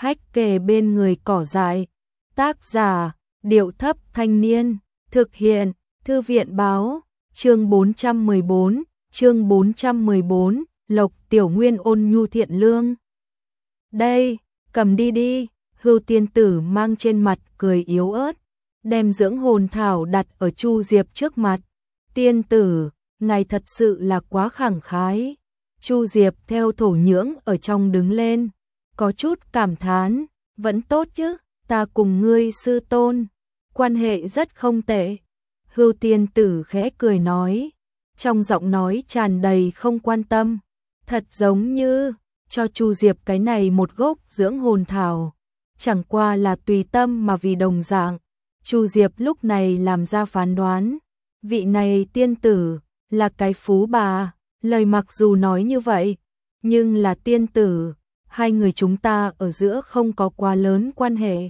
hách kề bên người cỏ dại. Tác giả, Điệu Thấp Thanh Niên, thực hiện, Thư viện báo, chương 414, Lộc Tiểu Nguyên ôn nhu thiện lương. Đây, cầm đi đi, Hưu tiên tử mang trên mặt cười yếu ớt, đem dưỡng hồn thảo đặt ở Chu Diệp trước mặt. Tiên tử, ngài thật sự là quá khẳng khái. Chu Diệp theo thổ nhưỡng ở trong đứng lên, có chút cảm thán, vẫn tốt chứ, ta cùng ngươi sư tôn, quan hệ rất không tệ. Hưu tiên tử khẽ cười nói, trong giọng nói tràn đầy không quan tâm, thật giống như cho Chu Diệp cái này một gốc dưỡng hồn thảo, chẳng qua là tùy tâm mà vì đồng dạng. Chu Diệp lúc này làm ra phán đoán, vị này tiên tử là cái phú bà, lời mặc dù nói như vậy, nhưng là tiên tử, hai người chúng ta ở giữa không có quá lớn quan hệ.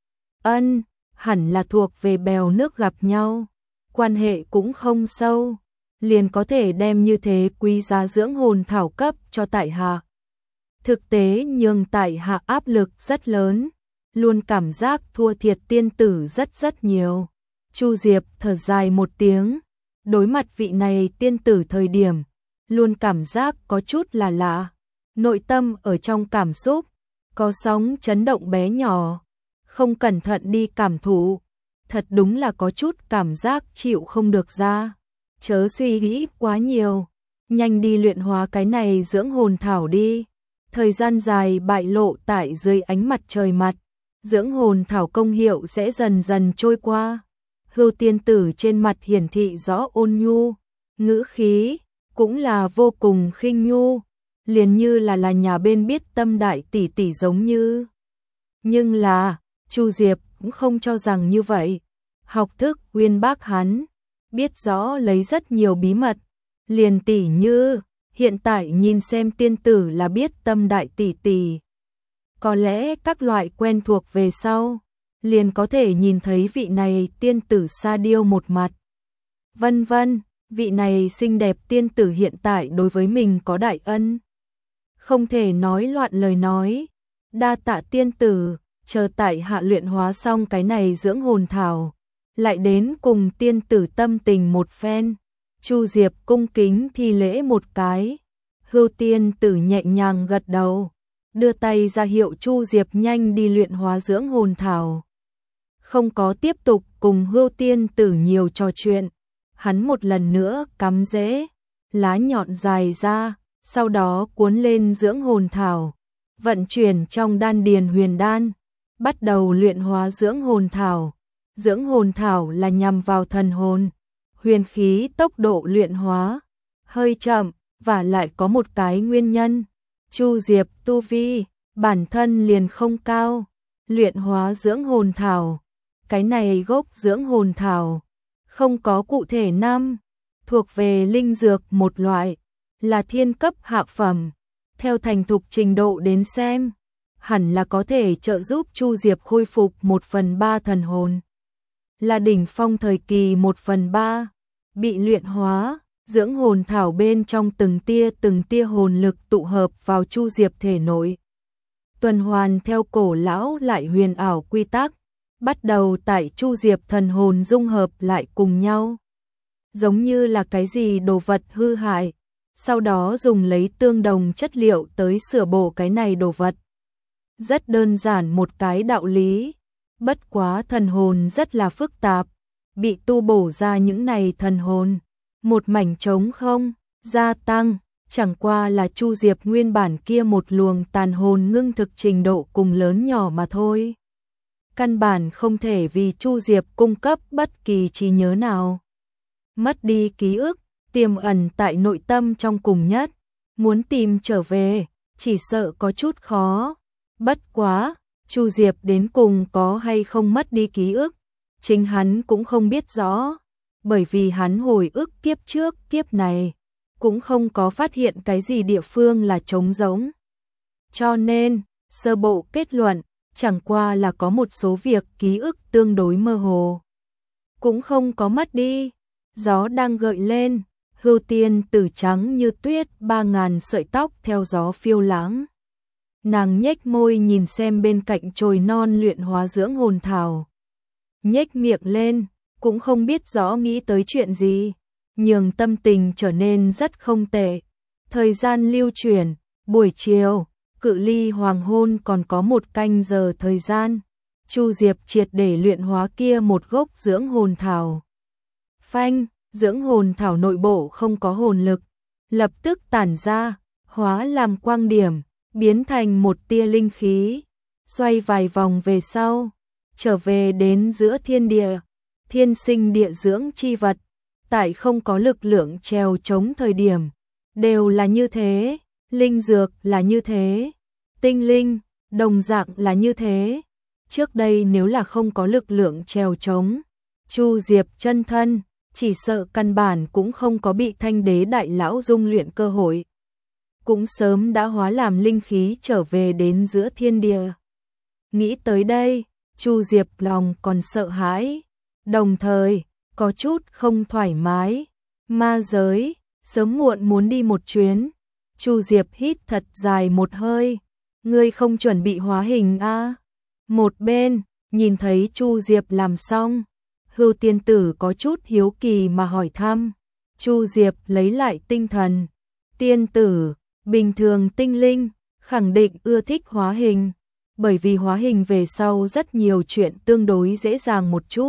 Hẳn là thuộc về bèo nước gặp nhau, quan hệ cũng không sâu, liền có thể đem như thế quý giá dưỡng hồn thảo cấp cho tại hạ. Thực tế nhường tại hạ áp lực rất lớn, luôn cảm giác thua thiệt tiên tử rất nhiều. Chu Diệp thở dài một tiếng, đối mặt vị này tiên tử thời điểm, luôn cảm giác có chút là lạ, nội tâm ở trong cảm xúc, có sóng chấn động bé nhỏ, không cẩn thận đi cảm thụ, thật đúng là có chút cảm giác chịu không được ra. Chớ suy nghĩ quá nhiều, nhanh đi luyện hóa cái này dưỡng hồn thảo đi. Thời gian dài bại lộ tại dưới ánh mặt trời mặt, dưỡng hồn thảo công hiệu sẽ dần dần trôi qua. Hưu tiên tử trên mặt hiển thị rõ ôn nhu, ngữ khí cũng là vô cùng khinh nhu, liền như là nhà bên biết tâm đại tỷ tỷ giống như. Nhưng là, Chu Diệp cũng không cho rằng như vậy. Học thức uyên bác hắn, biết rõ lấy rất nhiều bí mật, liền tỷ như hiện tại nhìn xem tiên tử là biết tâm đại tỷ tỷ. Có lẽ các loại quen thuộc về sau, liền có thể nhìn thấy vị này tiên tử sa điêu một mặt. Vân vân, vị này xinh đẹp tiên tử hiện tại đối với mình có đại ân. Không thể nói loạn lời nói. Đa tạ tiên tử, chờ tại hạ luyện hóa xong cái này dưỡng hồn thảo, lại đến cùng tiên tử tâm tình một phen. Chu Diệp cung kính thi lễ một cái. Hưu tiên tử nhẹ nhàng gật đầu, đưa tay ra hiệu Chu Diệp nhanh đi luyện hóa dưỡng hồn thảo. Không có tiếp tục cùng Hưu tiên tử nhiều trò chuyện, hắn một lần nữa cắm rễ, lá nhọn dài ra, sau đó cuốn lên dưỡng hồn thảo, vận chuyển trong đan điền huyền đan, bắt đầu luyện hóa dưỡng hồn thảo. Dưỡng hồn thảo là nhằm vào thần hồn, huyền khí tốc độ luyện hóa hơi chậm, và lại có một cái nguyên nhân. Chu Diệp tu vi bản thân liền không cao, luyện hóa dưỡng hồn thảo, cái này gốc dưỡng hồn thảo không có cụ thể năm, thuộc về linh dược một loại, là thiên cấp hạ phẩm, theo thành thục trình độ đến xem, hẳn là có thể trợ giúp Chu Diệp khôi phục 1/3 thần hồn, là đỉnh phong thời kỳ 1/3, bị luyện hóa, dưỡng hồn thảo bên trong từng tia hồn lực tụ hợp vào Chu Diệp thể nội. Tuần hoàn theo cổ lão lại huyền ảo quy tắc, bắt đầu tại Chu Diệp thần hồn dung hợp lại cùng nhau. Giống như là cái gì đồ vật hư hại, sau đó dùng lấy tương đồng chất liệu tới sửa bổ cái này đồ vật. Rất đơn giản một cái đạo lý, bất quá thần hồn rất là phức tạp, bị tu bổ ra những này thần hồn, một mảnh trống không, gia tăng, chẳng qua là Chu Diệp nguyên bản kia một luồng tàn hồn ngưng thực trình độ cùng lớn nhỏ mà thôi. Căn bản không thể vì Chu Diệp cung cấp bất kỳ trí nhớ nào. Mất đi ký ức, tiềm ẩn tại nội tâm trong cùng nhất, muốn tìm trở về, chỉ sợ có chút khó. Bất quá, Chu Diệp đến cùng có hay không mất đi ký ức, chính hắn cũng không biết rõ, bởi vì hắn hồi ức kiếp trước kiếp này, cũng không có phát hiện cái gì địa phương là trống rỗng. Cho nên, sơ bộ kết luận, chẳng qua là có một số việc ký ức tương đối mơ hồ, cũng không có mất đi. Gió đang gợi lên, Hưu tiên tử trắng như tuyết, 3000 sợi tóc theo gió phiêu lãng. Nàng nhếch môi nhìn xem bên cạnh chồi non luyện hóa dưỡng hồn thảo. Nhếch miệng lên, cũng không biết rõ nghĩ tới chuyện gì, nhưng tâm tình trở nên rất không tệ. Thời gian lưu chuyển, buổi chiều, cự ly hoàng hôn còn có 1 canh giờ thời gian. Chu Diệp triệt để luyện hóa kia một gốc dưỡng hồn thảo. Phanh, dưỡng hồn thảo nội bộ không có hồn lực, lập tức tản ra, hóa làm quang điểm, biến thành một tia linh khí, xoay vài vòng về sau, trở về đến giữa thiên địa, thiên sinh địa dưỡng chi vật, tại không có lực lượng trèo chống thời điểm, đều là như thế, linh dược là như thế, tinh linh, đồng dạng là như thế. Trước đây nếu là không có lực lượng trèo chống, Chu Diệp chân thân, chỉ sợ căn bản cũng không có bị Thanh Đế đại lão dung luyện cơ hội. Cũng sớm đã hóa làm linh khí trở về đến giữa thiên địa. Nghĩ tới đây, Chu Diệp lòng còn sợ hãi, đồng thời có chút không thoải mái. Ma giới, sớm muộn muốn đi một chuyến. Chu Diệp hít thật dài một hơi. Ngươi không chuẩn bị hóa hình a? Một bên, nhìn thấy Chu Diệp làm xong, Hưu tiên tử có chút hiếu kỳ mà hỏi thăm. Chu Diệp lấy lại tinh thần. Tiên tử, bình thường tinh linh, khẳng định ưa thích hóa hình, bởi vì hóa hình về sau rất nhiều chuyện tương đối dễ dàng một chút.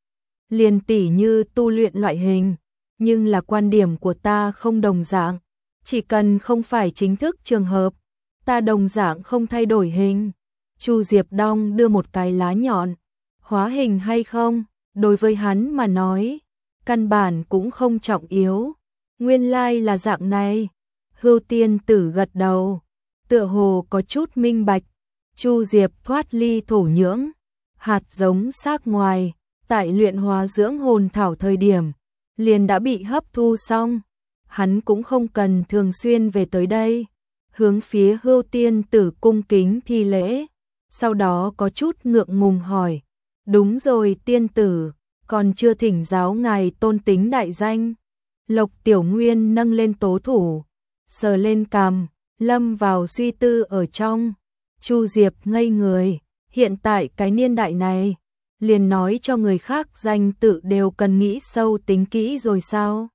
Liền tỉ như tu luyện loại hình, nhưng là quan điểm của ta không đồng dạng, chỉ cần không phải chính thức trường hợp, ta đồng dạng không thay đổi hình. Chu Diệp đong đưa một cái lá nhọn, hóa hình hay không, đối với hắn mà nói, căn bản cũng không trọng yếu. Nguyên lai là dạng này. Hưu tiên tử gật đầu, tựa hồ có chút minh bạch. Chu Diệp thoát ly thổ nhưỡng, hạt giống xác ngoài, tại luyện hóa dưỡng hồn thảo thời điểm, liền đã bị hấp thu xong. Hắn cũng không cần thường xuyên về tới đây, hướng phía Hưu tiên tử cung kính thi lễ, sau đó có chút ngượng ngùng hỏi, đúng rồi tiên tử, còn chưa thỉnh giáo ngài tôn tính đại danh. Lộc Tiểu Nguyên nâng lên tố thủ, sờ lên cằm, lâm vào suy tư ở trong. Chu Diệp ngây người, hiện tại cái niên đại này, liền nói cho người khác danh tự đều cần nghĩ sâu tính kỹ rồi sao?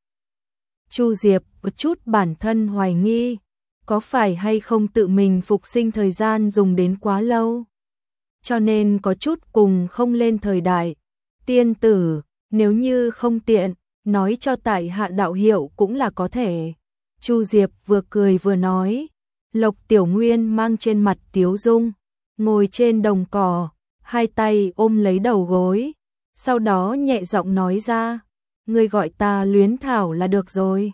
Chu Diệp một chút bản thân hoài nghi, có phải hay không tự mình phục sinh thời gian dùng đến quá lâu, cho nên có chút cùng không lên thời đại. Tiên tử, nếu như không tiện, nói cho tại hạ đạo hiệu cũng là có thể. Chu Diệp vừa cười vừa nói. Lộc Tiểu Nguyên mang trên mặt tiếu dung, ngồi trên đồng cỏ, hai tay ôm lấy đầu gối, sau đó nhẹ giọng nói ra, ngươi gọi ta Luyến Thảo là được rồi.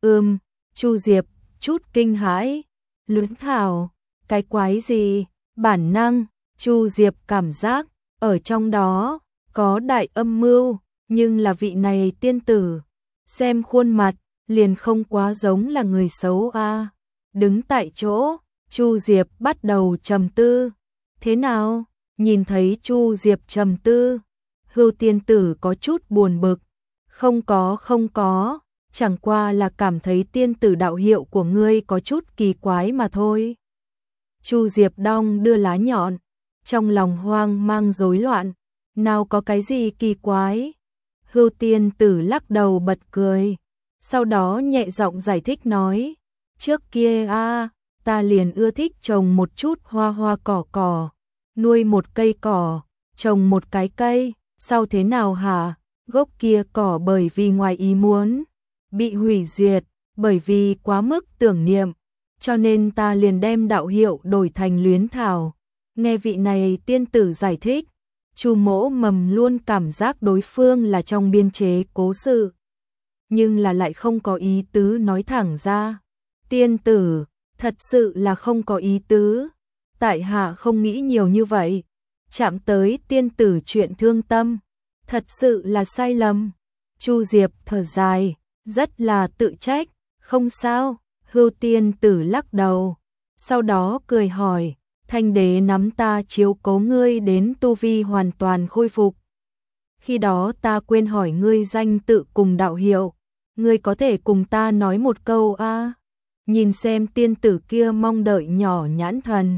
Chu Diệp chút kinh hãi, Luyến Thảo, cái quái gì? Bản năng, Chu Diệp cảm giác ở trong đó có đại âm mưu, nhưng là vị này tiên tử, xem khuôn mặt liền không quá giống là người xấu a. Đứng tại chỗ, Chu Diệp bắt đầu trầm tư. Thế nào? Nhìn thấy Chu Diệp trầm tư, Hưu tiên tử có chút buồn bực. Không có, chẳng qua là cảm thấy tiên tử đạo hiệu của ngươi có chút kỳ quái mà thôi. Chu Diệp đong đưa lá nhọn, trong lòng hoang mang rối loạn, nào có cái gì kỳ quái. Hưu tiên tử lắc đầu bật cười, sau đó nhẹ giọng giải thích nói, trước kia ta liền ưa thích trồng một chút hoa hoa cỏ, nuôi một cây cỏ, trồng một cái cây, sau thế nào hả? Gốc kia cỏ bởi vì ngoài ý muốn bị hủy diệt, bởi vì quá mức tưởng niệm, cho nên ta liền đem đạo hiệu đổi thành Luyến Thảo. Nghe vị này tiên tử giải thích, Chu Mỗ Mầm luôn cảm giác đối phương là trong biên chế cố sự, nhưng là lại không có ý tứ nói thẳng ra. Tiên tử, thật sự là không có ý tứ, tại hạ không nghĩ nhiều như vậy. Chạm tới tiên tử chuyện thương tâm, thật sự là sai lầm. Chu Diệp thở dài, rất là tự trách. Không sao. Hưu tiên tử lắc đầu, sau đó cười hỏi, Thanh Đế nắm ta chiếu cố ngươi đến tu vi hoàn toàn khôi phục. Khi đó ta quên hỏi ngươi danh tự cùng đạo hiệu, ngươi có thể cùng ta nói một câu a? Nhìn xem tiên tử kia mong đợi nhỏ nhãn thần,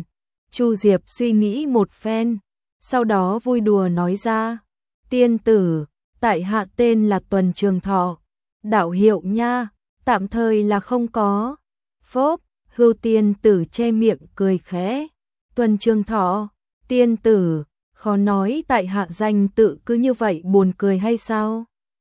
Chu Diệp suy nghĩ một phen, sau đó vui đùa nói ra, tiên tử, tại hạ tên là Tuần Trường Thọ, đạo hiệu nha, tạm thời là không có. Phốp, Hưu tiên tử che miệng cười khẽ, Tuần Trường Thọ, tiên tử, khó nói tại hạ danh tự cứ như vậy buồn cười hay sao?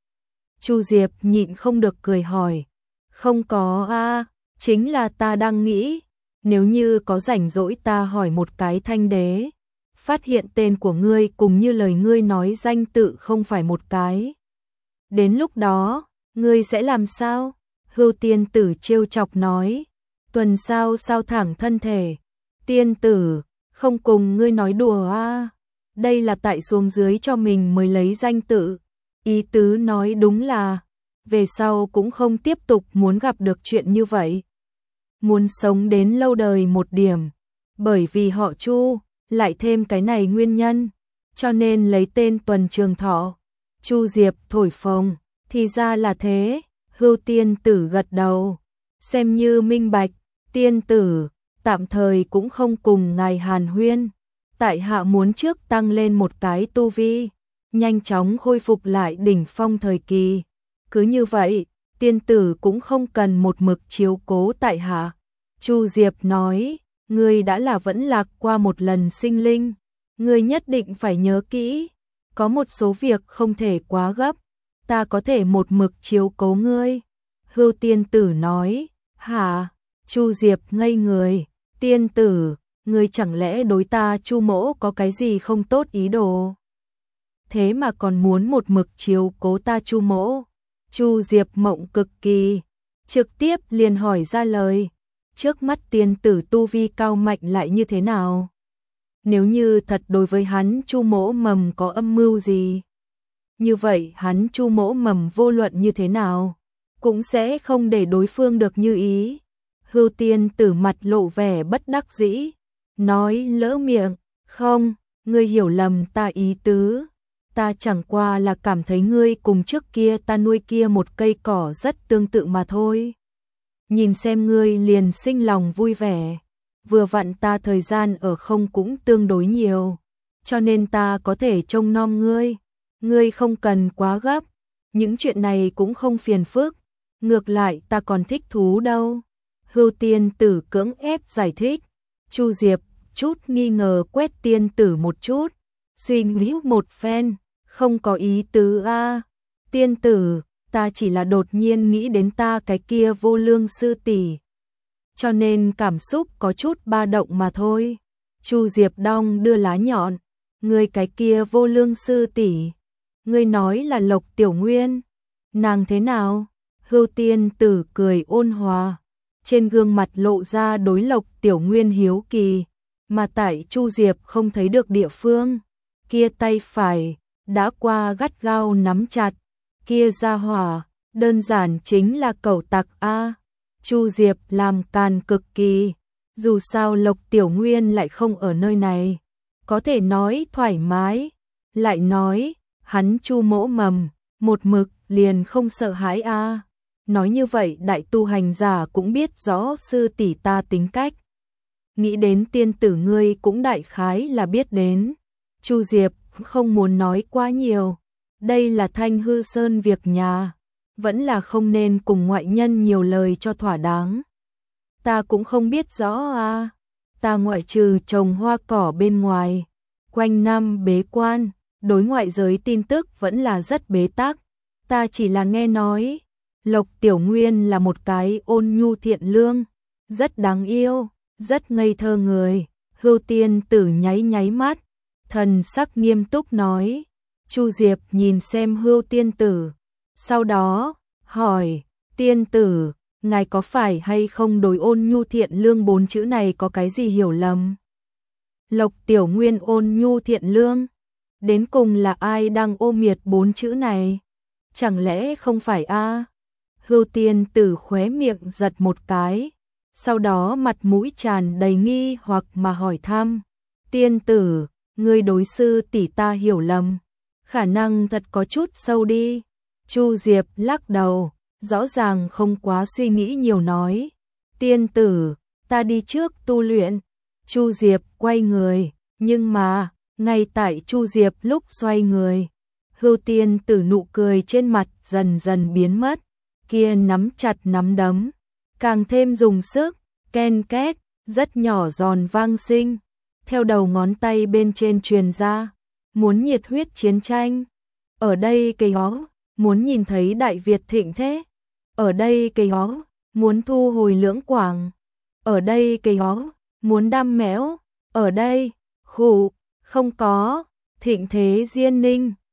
Chu Diệp nhịn không được cười hỏi, không có a, chính là ta đang nghĩ, nếu như có rảnh rỗi ta hỏi một cái Thanh Đế, phát hiện tên của ngươi cùng như lời ngươi nói danh tự không phải một cái. Đến lúc đó, ngươi sẽ làm sao? Hưu tiên tử trêu chọc nói, Tuần sao thẳng thân thể, tiên tử, không cùng ngươi nói đùa a, đây là tại xuống dưới cho mình mới lấy danh tự, ý tứ nói đúng là, về sau cũng không tiếp tục muốn gặp được chuyện như vậy. Muốn sống đến lâu đời một điểm, bởi vì họ Chu, lại thêm cái này nguyên nhân, cho nên lấy tên Tuần Trường Thọ. Chu Diệp thổi phồng, thì ra là thế, Hưu tiên tử gật đầu, xem như minh bạch, tiên tử, tạm thời cũng không cùng ngài hàn huyên, tại hạ muốn trước tăng lên một cái tu vi, nhanh chóng khôi phục lại đỉnh phong thời kỳ, cứ như vậy, tiên tử cũng không cần một mực chiếu cố tại hạ. Chu Diệp nói, ngươi đã là vẫn lạc qua một lần sinh linh, ngươi nhất định phải nhớ kỹ, có một số việc không thể quá gấp, ta có thể một mực chiếu cố ngươi. Hưu tiên tử nói, hả? Chu Diệp ngây người, tiên tử, ngươi chẳng lẽ đối ta Chu mỗ có cái gì không tốt ý đồ? Thế mà còn muốn một mực chiếu cố ta Chu mỗ? Chu Diệp mộng cực kỳ, trực tiếp liền hỏi ra lời, trước mắt tiên tử tu vi cao mạnh lại như thế nào? Nếu như thật đối với hắn Chu mỗ mầm có âm mưu gì, như vậy hắn Chu mỗ mầm vô luận như thế nào, cũng sẽ không để đối phương được như ý. Hưu tiên tử mặt lộ vẻ bất đắc dĩ, nói lỡ miệng, không, ngươi hiểu lầm ta ý tứ, ta chẳng qua là cảm thấy ngươi cùng trước kia ta nuôi kia một cây cỏ rất tương tự mà thôi. Nhìn xem ngươi liền sinh lòng vui vẻ, vừa vặn ta thời gian ở không cũng tương đối nhiều, cho nên ta có thể trông nom ngươi không cần quá gấp, những chuyện này cũng không phiền phức, ngược lại ta còn thích thú đâu. Hưu tiên tử cưỡng ép giải thích, Chu Diệp chút nghi ngờ quét tiên tử một chút, suy nghĩ một phen, không có ý tứ a, tiên tử, ta chỉ là đột nhiên nghĩ đến ta cái kia vô lương sư tỷ, cho nên cảm xúc có chút ba động mà thôi. Chu Diệp đong đưa lá nhọn, ngươi cái kia vô lương sư tỷ, ngươi nói là Lộc Tiểu Nguyên, nàng thế nào? Hưu tiên tử cười ôn hòa, trên gương mặt lộ ra đối Lộc Tiểu Nguyên hiếu kỳ, mà tại Chu Diệp không thấy được địa phương, kia tay phải đã qua gắt gao nắm chặt, kia ra hỏa, đơn giản chính là cẩu tặc a. Chu Diệp làm càn cực kỳ, dù sao Lộc Tiểu Nguyên lại không ở nơi này, có thể nói thoải mái, lại nói, hắn Chu mỗ mầm, một mực liền không sợ hãi a. Nói như vậy đại tu hành giả cũng biết rõ sư tỷ ta tính cách. Nghĩ đến tiên tử ngươi cũng đại khái là biết đến. Chu Diệp không muốn nói quá nhiều, đây là Thanh Hư Sơn việc nhà, vẫn là không nên cùng ngoại nhân nhiều lời cho thỏa đáng. Ta cũng không biết rõ a, ta ngoại trừ trồng hoa cỏ bên ngoài, quanh năm bế quan, đối ngoại giới tin tức vẫn là rất bế tắc, ta chỉ là nghe nói, Lộc Tiểu Nguyên là một cái ôn nhu thiện lương, rất đáng yêu, rất ngây thơ người. Hưu tiên tử nháy nháy mắt, thần sắc nghiêm túc nói. Chu Diệp nhìn xem Hưu tiên tử, sau đó hỏi, tiên tử, ngài có phải hay không đối ôn nhu thiện lương 4 chữ này có cái gì hiểu lầm? Lộc Tiểu Nguyên ôn nhu thiện lương, đến cùng là ai đang ô miệt 4 chữ này? Chẳng lẽ không phải a? Hưu tiên tử khóe miệng giật một cái, sau đó mặt mũi tràn đầy nghi hoặc mà hỏi thăm, tiên tử, ngươi đối sư tỷ ta hiểu lầm, khả năng thật có chút sâu đi. Chu Diệp lắc đầu, rõ ràng không quá suy nghĩ nhiều nói, tiên tử, ta đi trước tu luyện, Chu Diệp quay người, nhưng mà, ngay tại Chu Diệp lúc xoay người, Hưu Tiên Tử nụ cười trên mặt dần dần biến mất, kia nắm chặt nắm đấm, càng thêm dùng sức, ken két, rất nhỏ giòn vang sinh, theo đầu ngón tay bên trên truyền ra, muốn nhiệt huyết chiến tranh. Ở đây cây ó, muốn nhìn thấy Đại Việt thịnh thế. Ở đây cây ó, muốn thu hồi Lưỡng Quảng. Ở đây cây ó, muốn đam mẽo. Ở đây, khụ, không có, thịnh thế Diên Ninh.